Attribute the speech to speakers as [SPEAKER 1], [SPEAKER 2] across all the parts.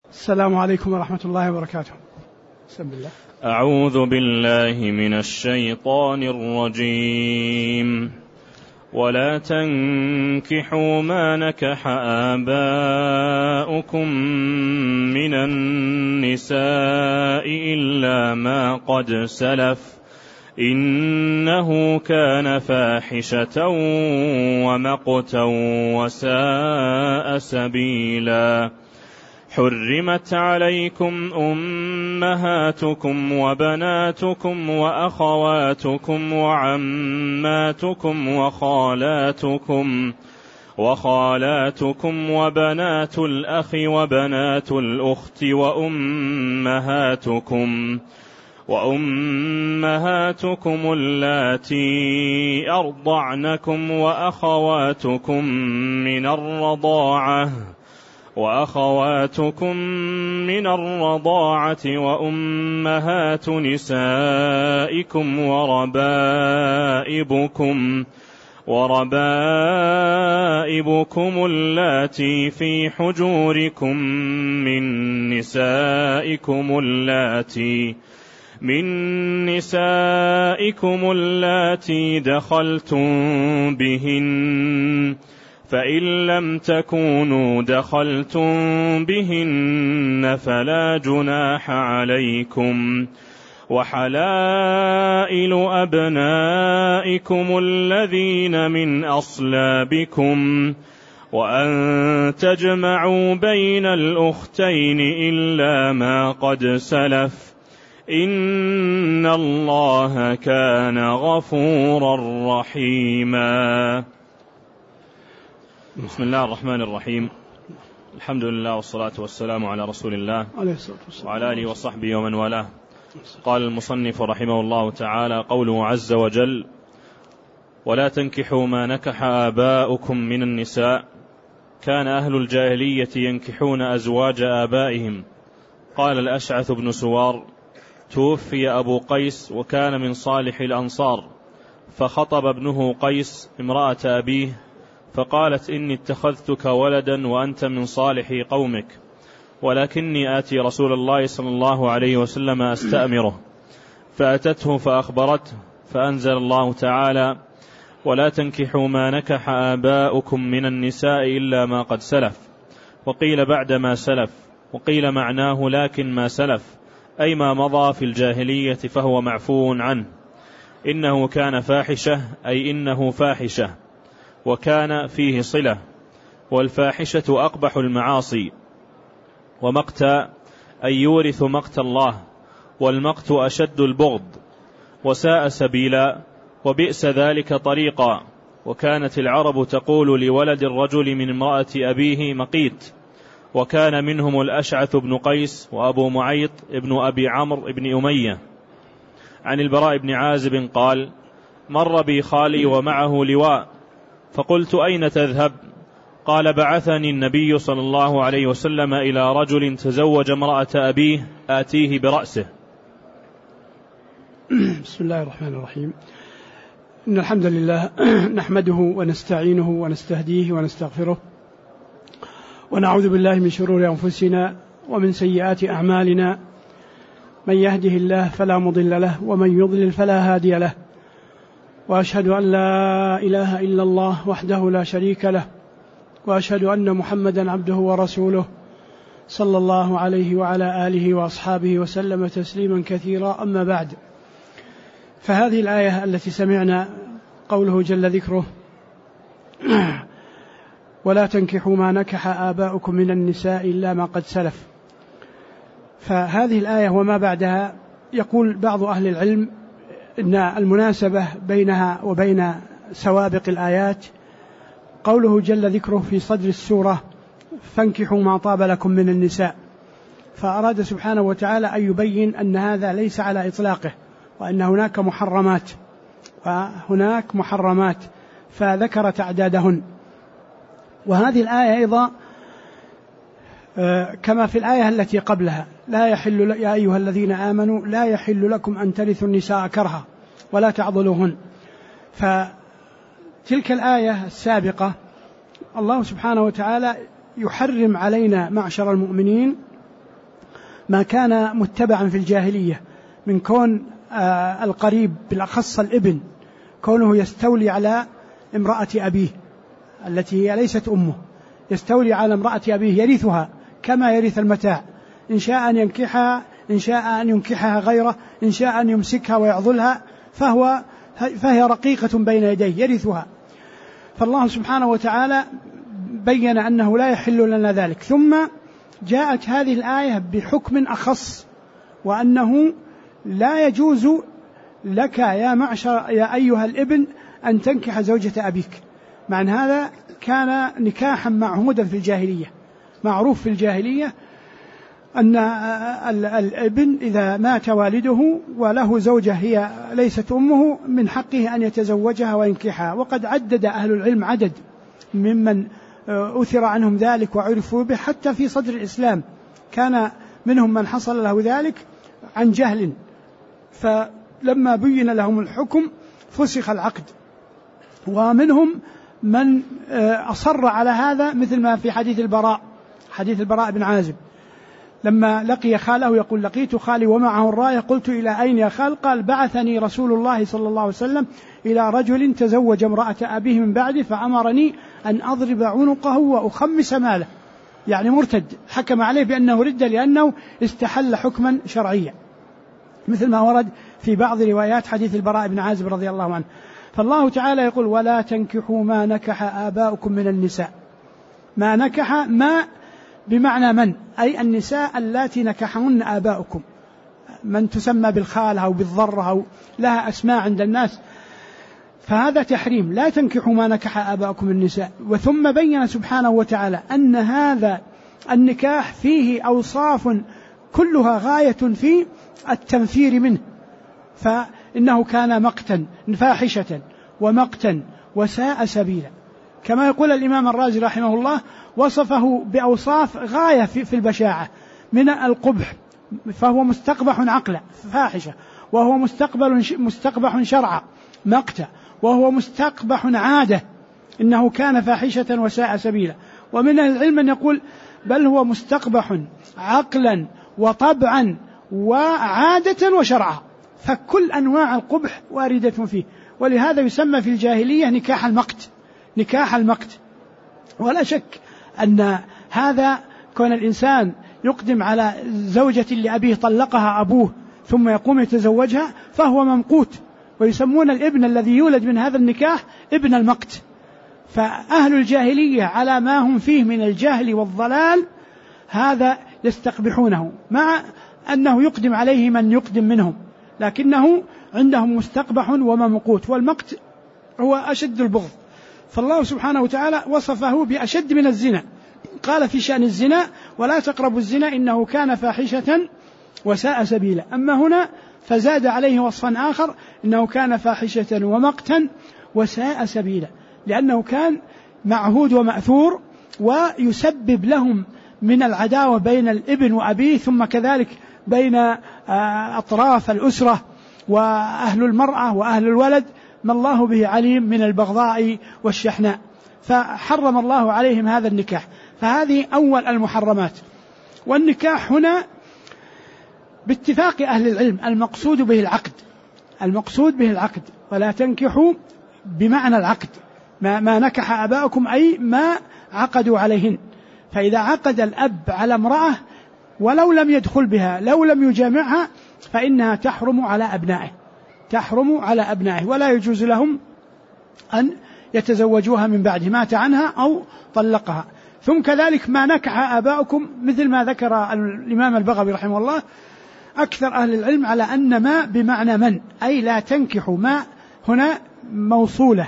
[SPEAKER 1] السلام عليكم ورحمة الله وبركاته. بسم الله.
[SPEAKER 2] أعوذ بالله من الشيطان الرجيم. ولا تنكحوا ما نكح آباؤكم من النساء إلا ما قد سلف إنه كان فاحشة ومقتا وساء سبيلا. حرمت عليكم أمهاتكم وبناتكم وأخواتكم وعماتكم وخالاتكم وبنات الأخ وبنات الأخت وأمهاتكم اللاتي أرضعنكم وأخواتكم من الرضاعة وأمهات نسائكم وربائبكم اللاتي في حجوركم من نسائكم اللاتي دخلتم بهن، فإن لم تكونوا دخلتم بهن فلا جناح عليكم. وحلائل أبنائكم الذين من أصلابكم، وأن تجمعوا بين الأختين إلا ما قد سلف إن الله كان غفورا رحيما. بسم الله الرحمن الرحيم. الحمد لله والصلاة والسلام على رسول الله وعلى آله وصحبه ومن والاه. قال المصنف رحمه الله تعالى: قوله عز وجل: ولا تنكحوا ما نكح آباؤكم من النساء. كان أهل الجاهلية ينكحون أزواج آبائهم. قال الأشعث بن سوار: توفي أبو قيس وكان من صالح الأنصار، فخطب ابنه قيس امرأة أبيه فقالت: إني اتخذتك ولدا وأنت من صالح قومك، ولكني آتي رسول الله صلى الله عليه وسلم أستأمره. فأتته فأخبرته، فأنزل الله تعالى: ولا تنكحوا ما نكح آباؤكم من النساء إلا ما قد سلف. وقيل بعد ما سلف، وقيل معناه لكن ما سلف، أي ما مضى في الجاهلية فهو معفو عنه. إنه كان فاحشة، أي إنه فاحشة، وكان فيه صلة، والفاحشة أقبح المعاصي. ومقت أي يورث مقت الله، والمقت أشد البغض. وساء سبيلا، وبئس ذلك طريقا. وكانت العرب تقول لولد الرجل من امرأة أبيه مقيت. وكان منهم الأشعث بن قيس وأبو معيط ابن أبي عمرو ابن أمية. عن البراء بن عازب قال: مر بي خالي ومعه لواء، فقلت: أين تذهب؟ قال: بعثني النبي صلى الله عليه وسلم إلى رجل تزوج امرأة أبيه آتيه برأسه.
[SPEAKER 1] بسم الله الرحمن الرحيم. إن الحمد لله نحمده ونستعينه ونستهديه ونستغفره، ونعوذ بالله من شرور أنفسنا ومن سيئات أعمالنا. من يهده الله فلا مضل له، ومن يضلل فلا هادي له. وأشهد أن لا إله إلا الله وحده لا شريك له، وأشهد أن محمدا عبده ورسوله صلى الله عليه وعلى آله وأصحابه وسلم تسليما كثيرا. أما بعد، فهذه الآية التي سمعنا قوله جل ذكره: ولا تنكحوا ما نكح آباؤكم من النساء إلا ما قد سلف. فهذه الآية وما بعدها يقول بعض أهل العلم إن المناسبة بينها وبين سوابق الآيات قوله جل ذكره في صدر السورة: فانكحوا ما طاب لكم من النساء. فأراد سبحانه وتعالى أن يبين أن هذا ليس على إطلاقه، وأن هناك محرمات فذكر تعدادهن. وهذه الآية أيضا كما في الآية التي قبلها: لا يحل يا أيها الذين آمنوا لا يحل لكم أن ترثوا النساء كرها ولا تعضلوهن. فتلك الآية السابقة الله سبحانه وتعالى يحرم علينا معشر المؤمنين ما كان متبعا في الجاهلية من كون القريب بالأخص الابن كونه يستولي على امرأة أبيه التي هي ليست أمه، يستولي على امرأة أبيه يرثها كما يرث المتاع، إن شاء أن ينكحها، إن شاء أن ينكحها غيره، إن شاء أن يمسكها ويعضلها، فهي رقيقة بين يديه يرثها. فالله سبحانه وتعالى بين أنه لا يحل لنا ذلك. ثم جاءت هذه الآية بحكم أخص، وأنه لا يجوز لك يا أيها الابن أن تنكح زوجة أبيك. مع أن هذا كان نكاحا معهودا في الجاهلية، معروف في الجاهلية أن الابن إذا مات والده وله زوجة هي ليست أمه من حقه أن يتزوجها وينكحها. وقد عدد أهل العلم عدد ممن أثر عنهم ذلك وعرفوا به حتى في صدر الإسلام، كان منهم من حصل له ذلك عن جهل، فلما بين لهم الحكم فسخ العقد. ومنهم من أصر على هذا، مثل ما في حديث البراء بن عازب لما لقي خاله يقول: لقيت خالي ومعه الراية، قلت: إلى أين يا خال؟ قال: بعثني رسول الله صلى الله عليه وسلم إلى رجل تزوج امرأة أبيه من بعده فأمرني أن أضرب عنقه وأخمس ماله، يعني مرتد، حكم عليه بأنه رد لأنه استحل حكما شرعيا، مثل ما ورد في بعض روايات حديث البراء بن عازب رضي الله عنه. فالله تعالى يقول: ولا تنكحوا ما نكح آباؤكم من النساء. ما نكح ما بمعنى من، أي النساء اللاتي نكحهن آباؤكم، من تسمى بالخالة أو بالضرة أو لها أسماء عند الناس، فهذا تحريم. لا تنكحوا ما نكح آباؤكم من النساء. وثم بين سبحانه وتعالى أن هذا النكاح فيه أوصاف كلها غاية في التنفير منه، فإنه كان مقتا فاحشة ومقتا وساء سبيلا، كما يقول الإمام الرازي رحمه الله: وصفه بأوصاف غاية في البشاعة من القبح، فهو مستقبح عقلا فاحشة، وهو مستقبح شرعا مقتا، وهو مستقبح عادة إنه كان فاحشة وساء سبيلا. ومن العلم أن يقول: بل هو مستقبح عقلا وطبعا وعادة وشرعا، فكل أنواع القبح واردة فيه. ولهذا يسمى في الجاهلية نكاح المقت. ولا شك أن هذا كون الإنسان يقدم على زوجة لأبيه طلقها أبوه ثم يقوم يتزوجها فهو ممقوت، ويسمون الابن الذي يولد من هذا النكاح ابن المقت. فأهل الجاهلية على ما هم فيه من الجهل والضلال هذا يستقبحونه، مع أنه يقدم عليه من يقدم منهم، لكنه عندهم مستقبح وممقوت، والمقت هو أشد البغض. فالله سبحانه وتعالى وصفه بأشد من الزنا، قال في شأن الزنا: ولا تقربوا الزنا إنه كان فاحشة وساء سبيلا. أما هنا فزاد عليه وصفا آخر: إنه كان فاحشة ومقتا وساء سبيلا، لأنه كان معهود ومأثور، ويسبب لهم من العداوة بين الابن وأبيه، ثم كذلك بين أطراف الأسرة وأهل المرأة وأهل الولد، ما الله به عليم من البغضاء والشحناء، فحرم الله عليهم هذا النكاح. فهذه أول المحرمات. والنكاح هنا باتفاق أهل العلم المقصود به العقد، ولا تنكحوا بمعنى العقد ما نكح آباؤكم، أي ما عقدوا عليهن. فإذا عقد الأب على امرأة ولو لم يدخل بها، لو لم يجامعها، فإنها تحرم على أبنائه، ولا يجوز لهم أن يتزوجوها من بعده، مات عنها أو طلقها. ثم كذلك ما نكح آباؤكم، مثل ما ذكر الإمام البغوي رحمه الله، أكثر أهل العلم على أن ما بمعنى من، أي لا تنكحوا، ما هنا موصولة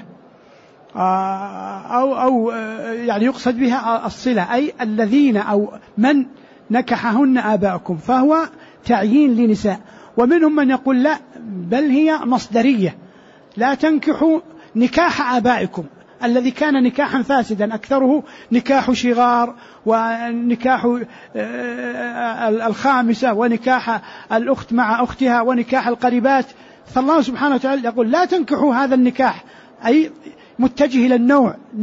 [SPEAKER 1] أو يعني يقصد بها الصلة، أي الذين أو من نكحهن آباؤكم، فهو تعيين لنساء. ومنهم من يقول لا، بل هي مصدرية، لا تنكحوا نكاح آبائكم الذي كان نكاحا فاسدا، أكثره نكاح شغار، ونكاح الخامسة، ونكاح الأخت مع أختها، ونكاح القريبات. فالله سبحانه وتعالى يقول: لا تنكحوا هذا النكاح، أي متجه إلى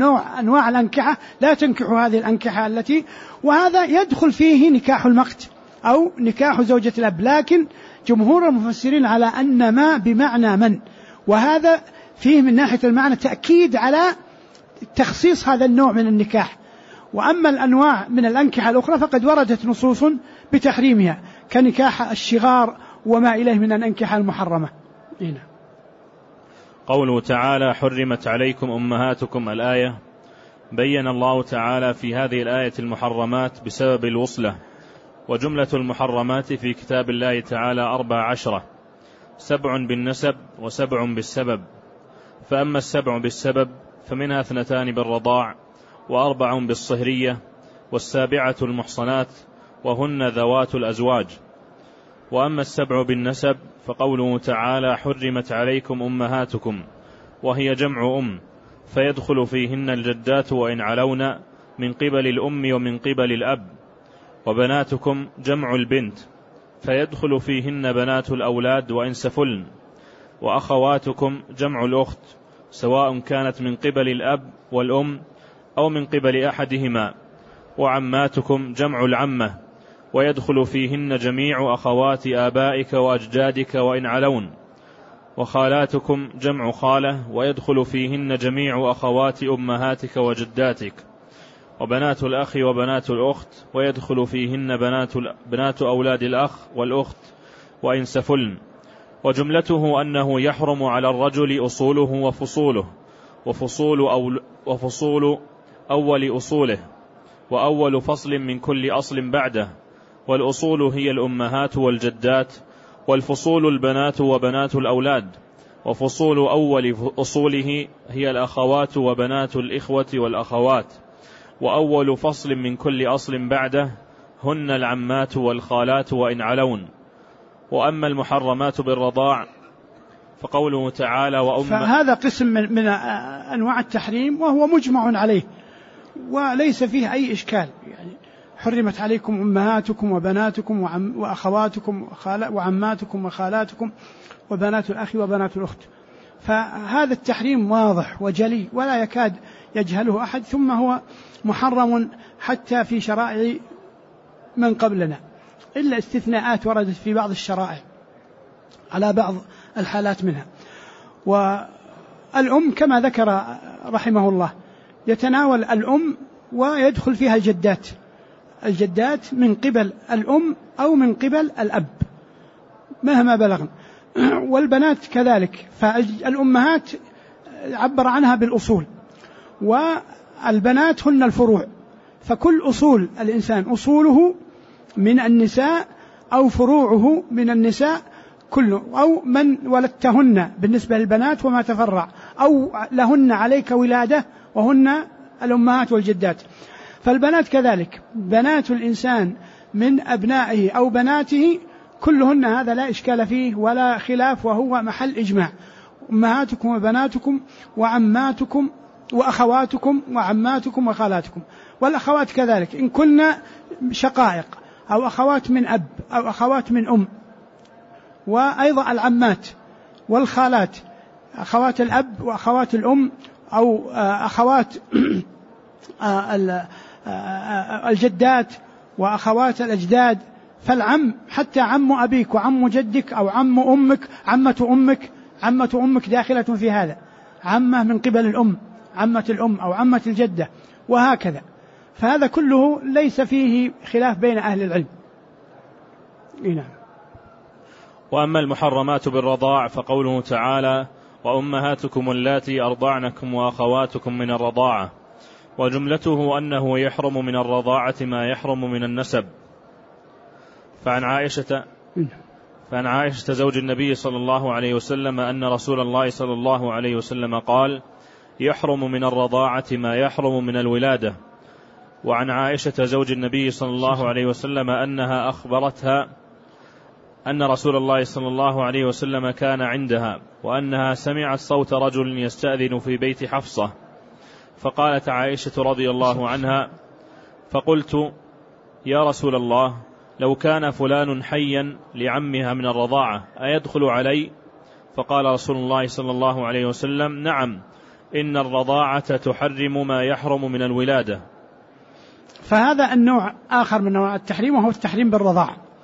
[SPEAKER 1] أنواع الأنكحة، لا تنكحوا هذه الأنكحة التي، وهذا يدخل فيه نكاح المقت، أو نكاح زوجة الأب، لكن جمهور المفسرين على أن ما بمعنى من، وهذا فيه من ناحية المعنى تأكيد على تخصيص هذا النوع من النكاح. وأما الأنواع من الأنكحة الأخرى فقد وردت نصوص بتحريمها كنكاح الشغار وما إليه من الأنكحة المحرمة. هنا
[SPEAKER 2] قوله تعالى حرمت عليكم أمهاتكم الآية، بين الله تعالى في هذه الآية المحرمات بسبب الوصلة، وجملة المحرمات في كتاب الله تعالى 14، 7 بالنسب و7 بالسبب. فأما السبع بالسبب فمنها 2 بالرضاع و4 بالصهرية، والسابعة المحصنات وهن ذوات الأزواج. وأما السبع بالنسب فقوله تعالى حرمت عليكم أمهاتكم، وهي جمع فيدخل فيهن الجدات وإن علون من قبل الأم ومن قبل الأب. وبناتكم جمع البنت فيدخل فيهن بنات الأولاد وإن سفلن. وأخواتكم جمع الأخت سواء كانت من قبل الأب والأم أو من قبل أحدهما. وعماتكم جمع العمة ويدخل فيهن جميع أخوات آبائك وأجدادك وإن علون. وخالاتكم جمع خالة ويدخل فيهن جميع أخوات أمهاتك وجداتك. وبنات الأخ وبنات الأخت ويدخل فيهن بنات أولاد الأخ والأخت وإن سفلن. وجملته أنه يحرم على الرجل أصوله وفصوله، وفصول أول أصوله، وأول فصل من كل أصل بعده. والأصول هي الأمهات والجدات، والفصول البنات وبنات الأولاد. وفصول أول أصوله هي الأخوات وبنات الإخوة والأخوات. وأول فصل من كل أصل بعده هن العمات والخالات وإن علون. وأما المحرمات بالرضاع فقوله تعالى
[SPEAKER 1] فهذا قسم من أنواع التحريم وهو مجمع عليه وليس فيه أي إشكال. يعني حرمت عليكم أمهاتكم وبناتكم وأخواتكم وعماتكم وخالاتكم وبنات الأخ وبنات الأخت. فهذا التحريم واضح وجلي ولا يكاد يجهله أحد، ثم هو محرم حتى في شرائع من قبلنا، إلا استثناءات وردت في بعض الشرائع على بعض الحالات منها. والأم كما ذكر رحمه الله يتناول الأم ويدخل فيها الجدات من قبل الأم أو من قبل الأب مهما بلغن. والبنات كذلك، فالأمهات عبر عنها بالأصول، والبنات هن الفروع. فكل أصول الإنسان أصوله من النساء أو فروعه من النساء كله، أو من ولدتهن بالنسبة للبنات وما تفرع، أو لهن عليك ولادة وهن الأمهات والجدات. فالبنات كذلك، بنات الإنسان من أبنائه أو بناته كلهن، هذا لا إشكال فيه ولا خلاف وهو محل إجماع. أمهاتكم وبناتكم وعماتكم وأخواتكم وعماتكم وخالاتكم. والأخوات كذلك إن كنا شقائق أو أخوات من أب أو أخوات من أم. وأيضا العمات والخالات، أخوات الأب وأخوات الأم أو أخوات الجدات وأخوات الأجداد. فالعم حتى عم أبيك وعم جدك أو عم أمك، عمة أمك داخلة في هذا، عمة من قبل الأم، عمة الأم أو عمة الجدة، وهكذا. فهذا كله ليس فيه خلاف بين أهل العلم. نعم.
[SPEAKER 2] وأما المحرمات بالرضاع فقوله تعالى وأمهاتكم اللاتي أرضعنكم وأخواتكم من الرضاعة. وجملته أنه يحرم من الرضاعة ما يحرم من النسب. فعن عائشة زوج النبي صلى الله عليه وسلم أن رسول الله صلى الله عليه وسلم قال يحرم من الرضاعة ما يحرم من الولادة. وعن عائشة زوج النبي صلى الله عليه وسلم أنها أخبرتها أن رسول الله صلى الله عليه وسلم كان عندها، وأنها سمعت صوت رجل يستأذن في بيت حفصة، فقالت عائشة رضي الله عنها فقلت يا رسول الله لو كان فلان حيا لعمها من الرضاعة أيدخل علي؟ فقال رسول الله صلى الله عليه وسلم نعم، إن الرضاعة تحرم ما يحرم من الولادة.
[SPEAKER 1] فهذا النوع آخر من نوع التحريم وهو التحريم بالرضاعة.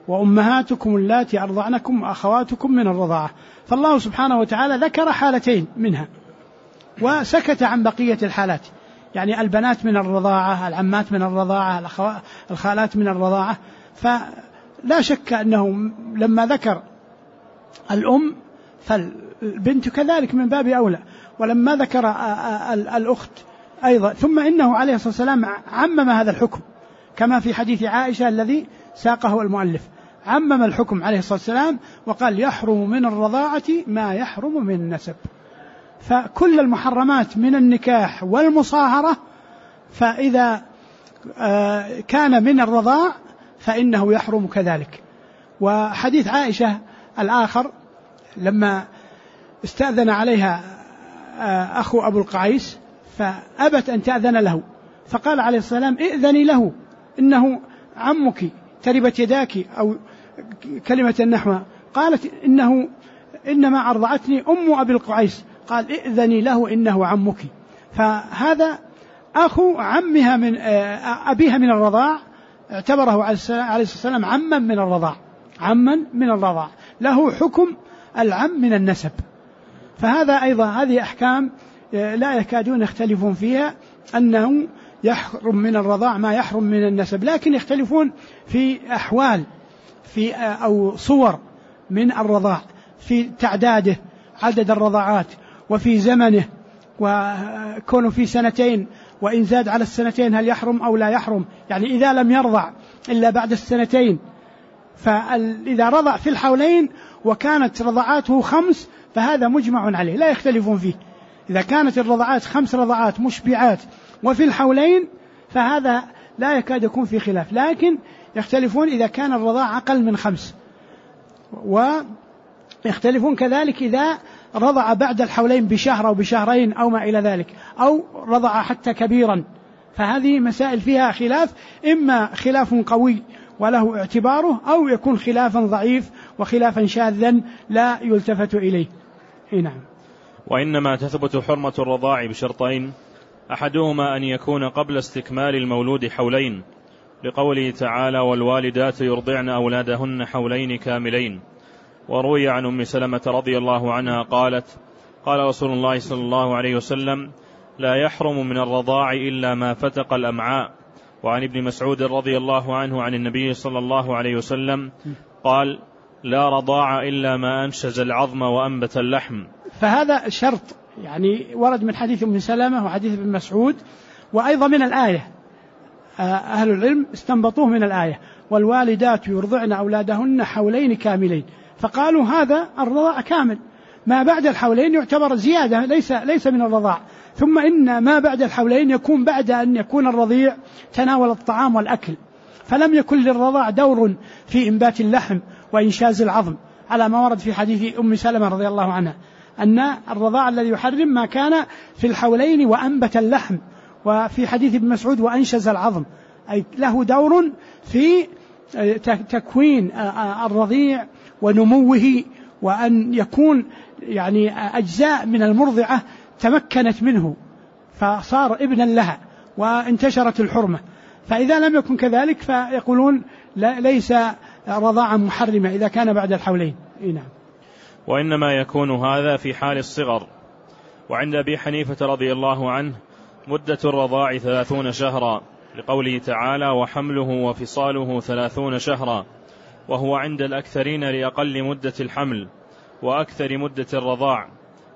[SPEAKER 1] وأمهاتكم اللاتي أرضعنكم وأخواتكم من الرضاعة. فالله سبحانه وتعالى ذكر حالتين منها وسكت عن بقية الحالات، يعني البنات من الرضاعة، العمات من الرضاعة، الخالات من الرضاعة. فلا شك أنه لما ذكر الأم فالبنت كذلك من باب أولى، ولما ذكر الأخت أيضا. ثم إنه عليه الصلاة والسلام عمم هذا الحكم كما في حديث عائشة الذي ساقه المؤلف، عمم الحكم عليه الصلاة والسلام وقال يحرم من الرضاعة ما يحرم من النسب. فكل المحرمات من النكاح والمصاهرة فإذا كان من الرضاع فإنه يحرم كذلك. وحديث عائشة الآخر لما استأذن عليها أخو أبو القعيس فأبت أن تأذن له، فقال عليه الصلاة والسلام ائذني له إنه عمك تربت يداك أو كلمة نحوها. قالت إنما أرضعتني أم أبي القعيس، قال ائذني له إنه عمك. فهذا أخو عمها من أبيها من الرضاع، اعتبره عليه الصلاة والسلام عما من الرضاع، له حكم العم من النسب. فهذا أيضا هذه أحكام لا يكادون يختلفون فيها، أنه يحرم من الرضاع ما يحرم من النسب، لكن يختلفون في أحوال أو صور من الرضاع، في تعداده عدد الرضاعات، وفي زمنه، وكونه في سنتين، وإن زاد على السنتين هل يحرم أو لا يحرم، يعني إذا لم يرضع إلا بعد السنتين. فإذا رضع في الحولين وكانت رضعاته 5 فهذا مجمع عليه لا يختلفون فيه. إذا كانت الرضعات 5 رضعات مشبعات وفي الحولين فهذا لا يكاد يكون في خلاف، لكن يختلفون إذا كان الرضاع أقل من 5، ويختلفون كذلك إذا رضع بعد الحولين بشهر أو بشهرين أو ما إلى ذلك، أو رضع حتى كبيرا. فهذه مسائل فيها خلاف، إما خلاف قوي وله اعتباره، أو يكون خلافا ضعيف وخلافا شاذا لا يلتفت إليه. نعم.
[SPEAKER 2] وإنما تثبت حرمة الرضاع بشرطين، أحدهما أن يكون قبل استكمال المولود حولين، لقوله تعالى والوالدات يرضعن أولادهن حولين كاملين. وروي عن أم سلمة رضي الله عنها قالت قال رسول الله صلى الله عليه وسلم لا يحرم من الرضاع إلا ما فتق الأمعاء. وعن ابن مسعود رضي الله عنه عن النبي صلى الله عليه وسلم قال لا رضاع إلا ما أنشز العظم وأنبت اللحم.
[SPEAKER 1] فهذا شرط يعني ورد من حديث أم سلمة وحديث ابن مسعود، وأيضا من الآية، أهل العلم استنبطوه من الآية والوالدات يرضعن أولادهن حولين كاملين، فقالوا هذا الرضاع كامل، ما بعد الحولين يعتبر زيادة ليس من الرضاع. ثم إن ما بعد الحولين يكون بعد أن يكون الرضيع تناول الطعام والأكل، فلم يكن للرضاع دور في إنبات اللحم وإنشاز العظم، على ما ورد في حديث أم سلمة رضي الله عنها أن الرضاع الذي يحرم ما كان في الحولين وأنبت اللحم، وفي حديث ابن مسعود وأنشز العظم، أي له دور في تكوين الرضيع ونموه، وأن يكون يعني أجزاء من المرضعة تمكنت منه فصار ابنا لها وانتشرت الحرمة. فإذا لم يكن كذلك فيقولون ليس رضاعا محرمة إذا كان بعد الحولين. نعم.
[SPEAKER 2] وإنما يكون هذا في حال الصغر. وعند أبي حنيفة رضي الله عنه مدة الرضاع 30 شهرا، لقوله تعالى وحمله وفصاله 30 شهرا، وهو عند الأكثرين لأقل مدة الحمل وأكثر مدة الرضاع،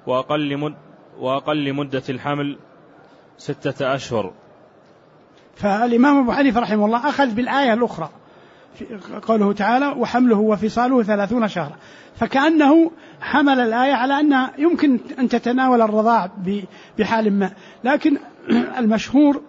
[SPEAKER 2] وأقل مدة الحمل 6 أشهر.
[SPEAKER 1] فالإمام أبو حنيفة رحمه الله أخذ بالآية الأخرى قوله تعالى وحمله وفصاله 30 شهرا، فكأنه حمل الآية على أنها يمكن أن تتناول الرضاع بحال ما، لكن المشهور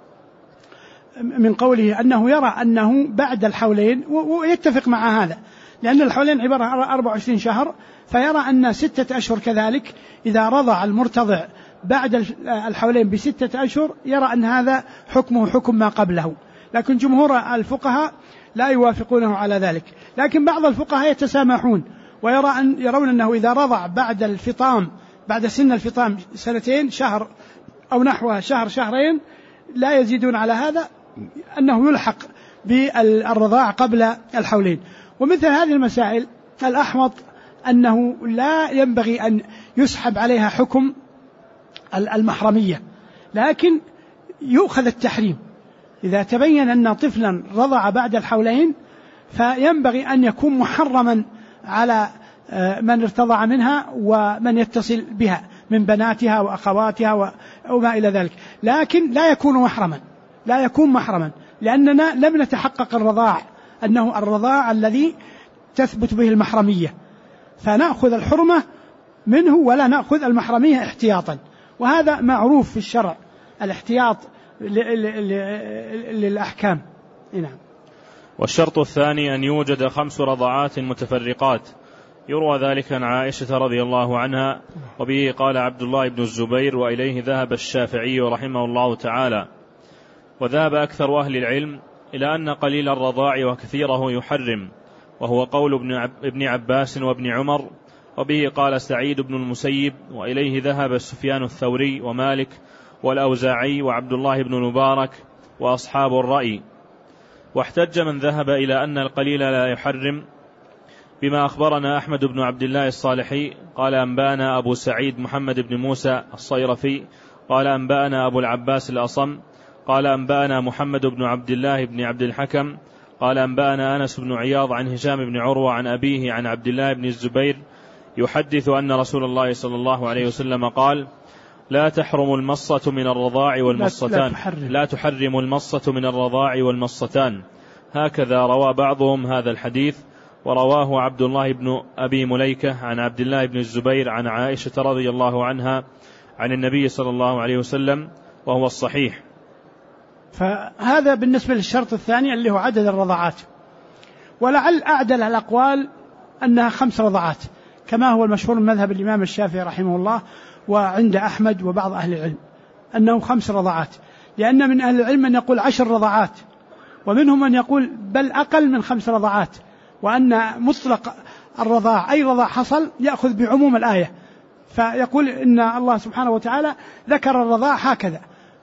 [SPEAKER 1] من قوله أنه يرى أنه بعد الحولين، ويتفق مع هذا لأن الحولين عبارة عن 24 شهر، فيرى أن 6 أشهر كذلك إذا رضع المرتضع بعد الحولين ب6 أشهر يرى أن هذا حكمه حكم ما قبله، لكن جمهور الفقهاء لا يوافقونه على ذلك. لكن بعض الفقهاء يتسامحون ويرون أنه إذا رضع بعد الفطام بعد سن الفطام 2 شهر أو نحوها شهرين لا يزيدون على هذا، أنه يلحق بالرضاع قبل الحولين. ومثل هذه المسائل الأحوط أنه لا ينبغي أن يسحب عليها حكم المحرمية، لكن يؤخذ التحريم. إذا تبين أن طفلا رضع بعد الحولين فينبغي أن يكون محرما على من ارتضع منها ومن يتصل بها من بناتها وأخواتها وما إلى ذلك، لكن لا يكون محرما لأننا لم نتحقق الرضاع أنه الرضاع الذي تثبت به المحرمية، فنأخذ الحرمة منه ولا نأخذ المحرمية احتياطا، وهذا معروف في الشرع الاحتياط للأحكام. نعم.
[SPEAKER 2] والشرط الثاني أن يوجد 5 رضعات متفرقات، يروى ذلك عن عائشة رضي الله عنها، وبه قال عبد الله بن الزبير، وإليه ذهب الشافعي رحمه الله تعالى. وذهب أكثر أهل العلم إلى أن قليل الرضاع وكثيره يحرم، وهو قول ابن عباس وابن عمر، وبه قال سعيد بن المسيب، وإليه ذهب سفيان الثوري ومالك والأوزاعي وعبد الله بن المبارك وأصحاب الرأي. واحتج من ذهب إلى أن القليل لا يحرم بما أخبرنا أحمد بن عبد الله الصالحي قال أنبأنا أبو سعيد محمد بن موسى الصيرفي قال أنبأنا أبو العباس الأصم قال أنبأنا محمد بن عبد الله بن عبد الحكم قال أنبأنا أنس بن عياض عن هشام بن عروة عن أبيه عن عبد الله بن الزبير يحدث أن رسول الله صلى الله عليه وسلم قال: لا تحرم المصة من الرضاع والمصتان، لا تحرم المصة من الرضاع والمصتان. هكذا روى بعضهم هذا الحديث، ورواه عبد الله بن أبي مليكة عن عبد الله بن الزبير عن عائشة رضي الله عنها عن النبي صلى الله عليه وسلم، وهو الصحيح.
[SPEAKER 1] فهذا بالنسبة للشرط الثاني اللي هو عدد الرضعات، ولعل أعدل الأقوال أنها 5 رضعات كما هو المشهور من مذهب الإمام الشافعي رحمه الله وعند أحمد وبعض أهل العلم أنه 5 رضعات، لأن من أهل العلم من يقول 10 رضعات، ومنهم من يقول بل أقل من 5 رضعات، وأن مطلق الرضاع أي رضاع حصل يأخذ بعموم الآية، فيقول إن الله سبحانه وتعالى ذكر الرضاع هكذا: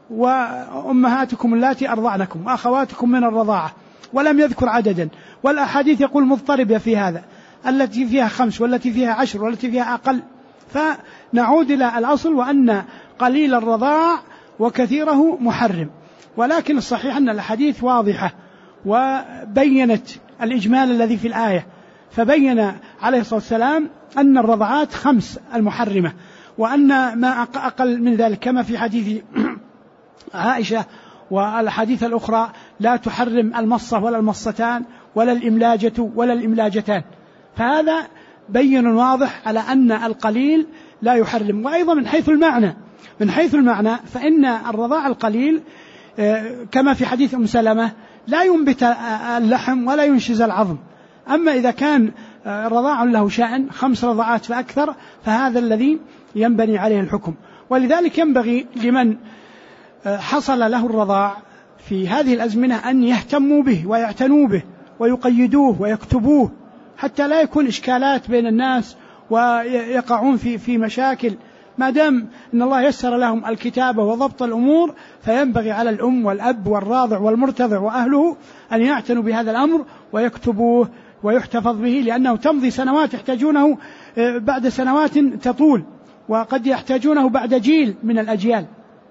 [SPEAKER 1] وأمهاتكم اللاتي أرضعنكم وأخواتكم من الرضاعة، ولم يذكر عددا. والأحاديث يقول مضطربة في هذا، التي فيها 5 والتي فيها 10 والتي فيها أقل. فنعود إلى الأصل وأن قليل الرضاع وكثيره محرم، ولكن الصحيح أن الحديث واضحة وبينت الإجمال الذي في الآية، فبين عليه الصلاة والسلام أن الرضعات 5 المحرمة، وأن ما أقل من ذلك كما في حديث عائشة والحديث الأخرى لا تحرم المصة ولا المصتان ولا الإملاجة ولا الإملاجتان. فهذا بين واضح على أن القليل لا يحرم. وأيضا من حيث المعنى فإن الرضاع القليل كما في حديث أم سلمة لا ينبت اللحم ولا ينشز العظم. أما إذا كان رضاع له شأن 5 رضعات فأكثر فهذا الذي ينبني عليه الحكم. ولذلك ينبغي لمن حصل له الرضاع في هذه الأزمنة أن يهتموا به ويعتنوا به ويقيدوه ويكتبوه، حتى لا يكون إشكالات بين الناس ويقعون في مشاكل. ما دام أن الله يسر لهم الكتابة وضبط الأمور، فينبغي على الأم والأب والراضع والمرتضع وأهله أن يعتنوا بهذا الأمر ويكتبوه ويحتفظ به، لأنه تمضي سنوات يحتاجونه بعد سنوات تطول، وقد يحتاجونه بعد جيل من الأجيال.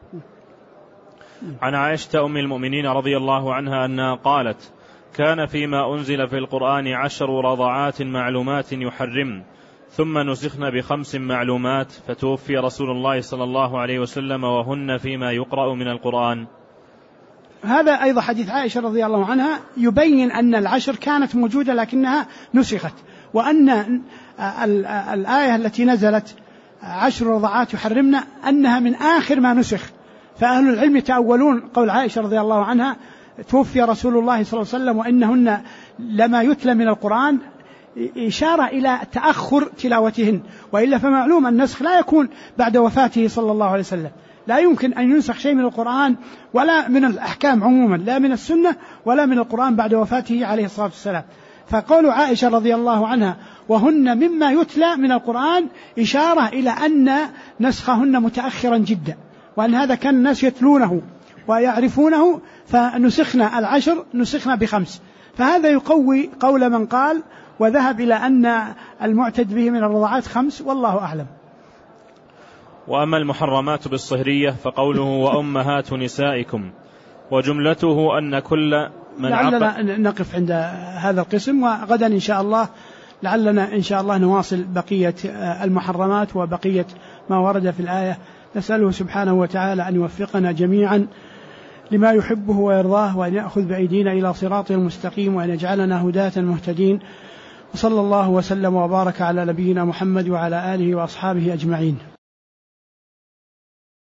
[SPEAKER 2] عن عائشة أم المؤمنين رضي الله عنها أنها قالت: كان فيما أنزل في القرآن 10 رضعات معلومات يحرم، ثم نسخن ب5 معلومات، فتوفي رسول الله صلى الله عليه وسلم وهن فيما يقرأ من القرآن.
[SPEAKER 1] هذا أيضا حديث عائشة رضي الله عنها يبين أن 10 كانت موجودة لكنها نسخت، وأن الآية التي نزلت 10 رضعات يحرمنا أنها من آخر ما نسخ. فأهل العلم يتأولون قول عائشة رضي الله عنها: توفي رسول الله صلى الله عليه وسلم وإنهن لما يتلى من القرآن، إشارة إلى تأخر تلاوتهن، وإلا فمعلوم النسخ لا يكون بعد وفاته صلى الله عليه وسلم، لا يمكن أن ينسخ شيء من القرآن ولا من الأحكام عموما، لا من السنة ولا من القرآن بعد وفاته عليه الصلاة والسلام. فقول عائشة رضي الله عنها وهن مما يتلى من القرآن إشارة إلى أن نسخهن متأخرا جدا، وأن هذا كان الناس يتلونه ويعرفونه، فنسخنا 10 نسخنا ب5. فهذا يقوي قول من قال وذهب إلى أن المعتد به من الرضاعات 5، والله أعلم.
[SPEAKER 2] وأما المحرمات بالصهرية فقوله وأمهات نسائكم، وجملته أن كل من
[SPEAKER 1] لعلنا نقف عند هذا القسم، وغدا إن شاء الله لعلنا إن شاء الله نواصل بقية المحرمات وبقية ما ورد في الآية. نسأله سبحانه وتعالى أن يوفقنا جميعا لما يحبه ويرضاه، وأن يأخذ بأيدينا إلى صراطه المستقيم، وأن يجعلنا هداة مهتدين. وصلى الله وسلم وبارك على نبينا محمد وعلى آله وأصحابه أجمعين.